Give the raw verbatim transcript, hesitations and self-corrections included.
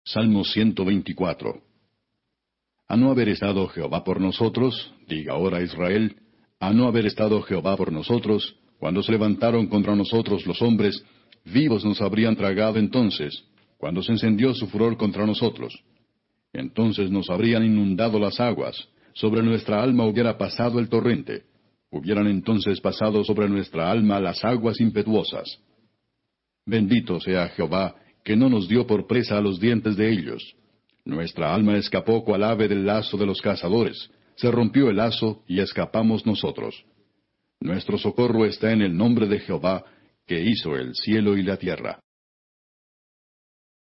Salmo ciento veinticuatro. A no haber estado Jehová por nosotros, diga ahora Israel, a no haber estado Jehová por nosotros, cuando se levantaron contra nosotros los hombres, vivos nos habrían tragado entonces, cuando se encendió su furor contra nosotros. Entonces nos habrían inundado las aguas, sobre nuestra alma hubiera pasado el torrente, hubieran entonces pasado sobre nuestra alma las aguas impetuosas. Bendito sea Jehová, que no nos dio por presa a los dientes de ellos. Nuestra alma escapó cual ave del lazo de los cazadores, se rompió el lazo y escapamos nosotros. Nuestro socorro está en el nombre de Jehová, que hizo el cielo y la tierra.